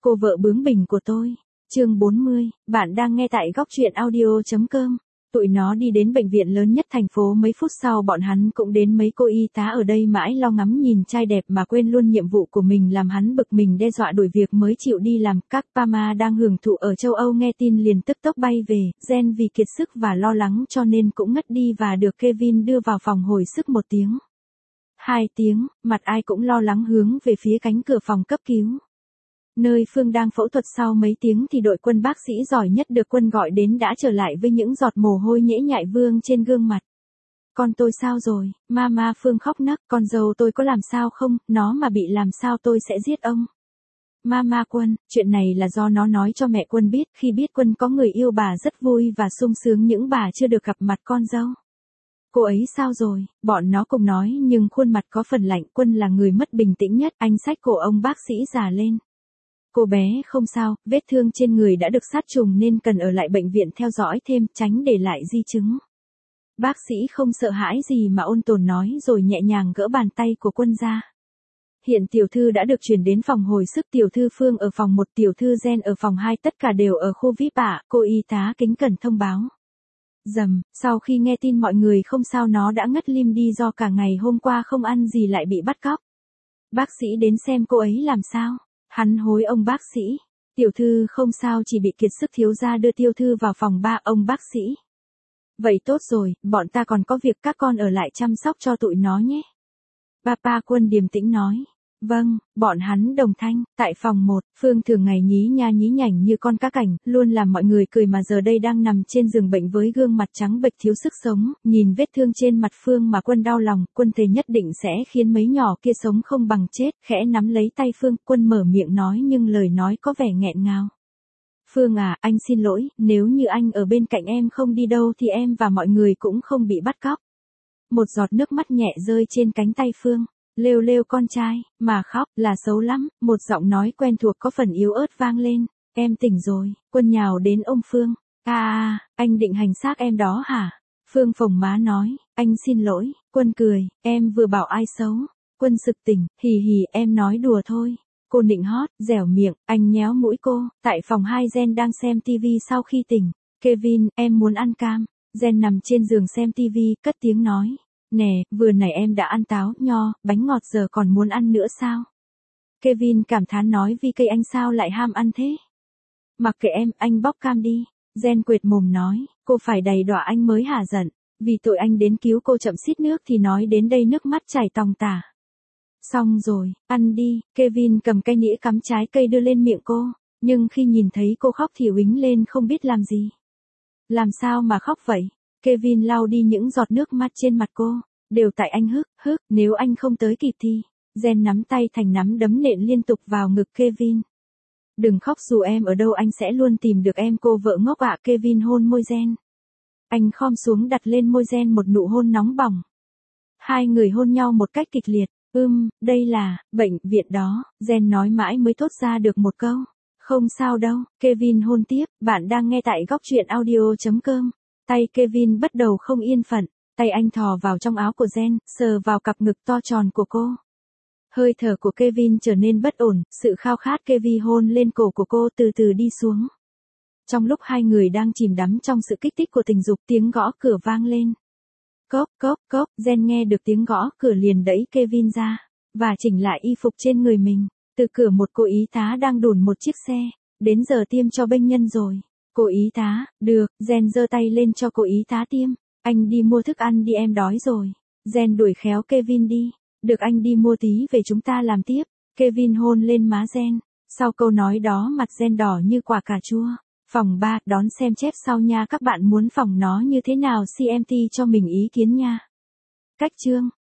cô vợ bướng bỉnh của tôi. Chương 40, bạn đang nghe tại góc truyện audio.com. Tụi nó đi đến bệnh viện lớn nhất thành phố, mấy phút sau bọn hắn cũng đến. Mấy cô y tá ở đây mãi lo ngắm nhìn trai đẹp mà quên luôn nhiệm vụ của mình, làm hắn bực mình đe dọa đuổi việc mới chịu đi làm. Các Pama đang hưởng thụ ở châu Âu nghe tin liền tức tốc bay về. Jen vì kiệt sức và lo lắng cho nên cũng ngất đi và được Kevin đưa vào phòng hồi sức. 1 tiếng, 2 tiếng, mặt ai cũng lo lắng hướng về phía cánh cửa phòng cấp cứu, nơi Phương đang phẫu thuật. Sau mấy tiếng thì đội quân bác sĩ giỏi nhất được quân gọi đến đã trở lại với những giọt mồ hôi nhễ nhại vương trên gương mặt. Con tôi sao rồi, mama? Phương khóc nấc. Con dâu tôi có làm sao không? Nó mà bị làm sao tôi sẽ giết ông. Mama Quân, chuyện này là do nó nói cho mẹ Quân biết. Khi biết Quân có người yêu bà rất vui và sung sướng những bà chưa được gặp mặt con dâu. Cô ấy sao rồi? Bọn nó cùng nói nhưng khuôn mặt có phần lạnh. Quân là người mất bình tĩnh nhất. Anh xách cổ ông bác sĩ già lên. Cô bé không sao, vết thương trên người đã được sát trùng nên cần ở lại bệnh viện theo dõi thêm, tránh để lại di chứng. Bác sĩ không sợ hãi gì mà ôn tồn nói rồi nhẹ nhàng gỡ bàn tay của Quân ra. Hiện tiểu thư đã được chuyển đến phòng hồi sức. Tiểu thư Phương ở phòng 1, tiểu thư Jen ở phòng 2, tất cả đều ở khu VIP ạ. Cô y tá kính cẩn thông báo. Dầm, sau khi nghe tin mọi người không sao nó đã ngất lim đi do cả ngày hôm qua không ăn gì lại bị bắt cóc. Bác sĩ đến xem cô ấy làm sao. Hắn hối ông bác sĩ. Tiểu thư không sao, chỉ bị kiệt sức. Thiếu gia đưa tiểu thư vào phòng 3. Ông bác sĩ. Vậy tốt rồi, bọn ta còn có việc, các con ở lại chăm sóc cho tụi nó nhé. Papa Quân điềm tĩnh nói. Vâng, bọn hắn đồng thanh. Tại phòng 1, Phương thường ngày nhí nha nhí nhảnh như con cá cảnh, luôn làm mọi người cười mà giờ đây đang nằm trên giường bệnh với gương mặt trắng bệch thiếu sức sống. Nhìn vết thương trên mặt Phương mà Quân đau lòng. Quân thề nhất định sẽ khiến mấy nhỏ kia sống không bằng chết. Khẽ nắm lấy tay Phương, Quân mở miệng nói nhưng lời nói có vẻ nghẹn ngào. Phương à, anh xin lỗi, nếu như anh ở bên cạnh em không đi đâu thì em và mọi người cũng không bị bắt cóc. Một giọt nước mắt nhẹ rơi trên cánh tay Phương. Lêu lêu con trai, mà khóc, là xấu lắm. Một giọng nói quen thuộc có phần yếu ớt vang lên. Em tỉnh rồi. Quân nhào đến ôm Phương. Anh định hành xác em đó hả? Phương phồng má nói, anh xin lỗi. Quân cười, em vừa bảo ai xấu. Quân sực tỉnh, hì hì, em nói đùa thôi. Cô nịnh hót, dẻo miệng, anh nhéo mũi cô. Tại phòng 2, Jen đang xem TV sau khi tỉnh. Kevin, em muốn ăn cam. Jen nằm trên giường xem TV, cất tiếng nói. Nè, vừa nãy em đã ăn táo, nho, bánh ngọt, giờ còn muốn ăn nữa sao? Kevin cảm thán nói, vì cây anh sao lại ham ăn thế? Mặc kệ em, anh bóc cam đi. Jen quệt mồm nói, cô phải đầy đọa anh mới hả giận. Vì tội anh đến cứu cô chậm xít nước thì nói đến đây nước mắt chảy tòng tả. Xong rồi, ăn đi. Kevin cầm cây nĩa cắm trái cây đưa lên miệng cô. Nhưng khi nhìn thấy cô khóc thì uýnh lên không biết làm gì. Làm sao mà khóc vậy? Kevin lau đi những giọt nước mắt trên mặt cô. Đều tại anh hức, nếu anh không tới kịp thì. Jen nắm tay thành nắm đấm nện liên tục vào ngực Kevin. Đừng khóc, dù em ở đâu anh sẽ luôn tìm được em. Cô vợ ngốc ạ. Kevin hôn môi Jen. Anh khom xuống đặt lên môi Jen một nụ hôn nóng bỏng. Hai người hôn nhau một cách kịch liệt. Đây là bệnh viện đó. Jen nói mãi mới thốt ra được một câu. Không sao đâu. Kevin hôn tiếp. Bạn đang nghe tại góc truyện audio.com. Tay Kevin bắt đầu không yên phận. Tay anh thò vào trong áo của Jen, sờ vào cặp ngực to tròn của cô. Hơi thở của Kevin trở nên bất ổn, sự khao khát Kevin hôn lên cổ của cô từ từ đi xuống. Trong lúc hai người đang chìm đắm trong sự kích thích của tình dục, tiếng gõ cửa vang lên. Cốc, cốc, cốc, Jen nghe được tiếng gõ cửa liền đẩy Kevin ra, và chỉnh lại y phục trên người mình. Từ cửa một cô y tá đang đùn một chiếc xe, đến giờ tiêm cho bệnh nhân rồi. Cô y tá, được, Jen giơ tay lên cho cô y tá tiêm. Anh đi mua thức ăn đi, em đói rồi. Jen đuổi khéo Kevin đi. Được, anh đi mua tí về chúng ta làm tiếp. Kevin hôn lên má Jen. Sau câu nói đó mặt Jen đỏ như quả cà chua. Phòng 3, đón xem chép sau nha. Các bạn muốn phòng nó như thế nào? CMT cho mình ý kiến nha. Cách chương.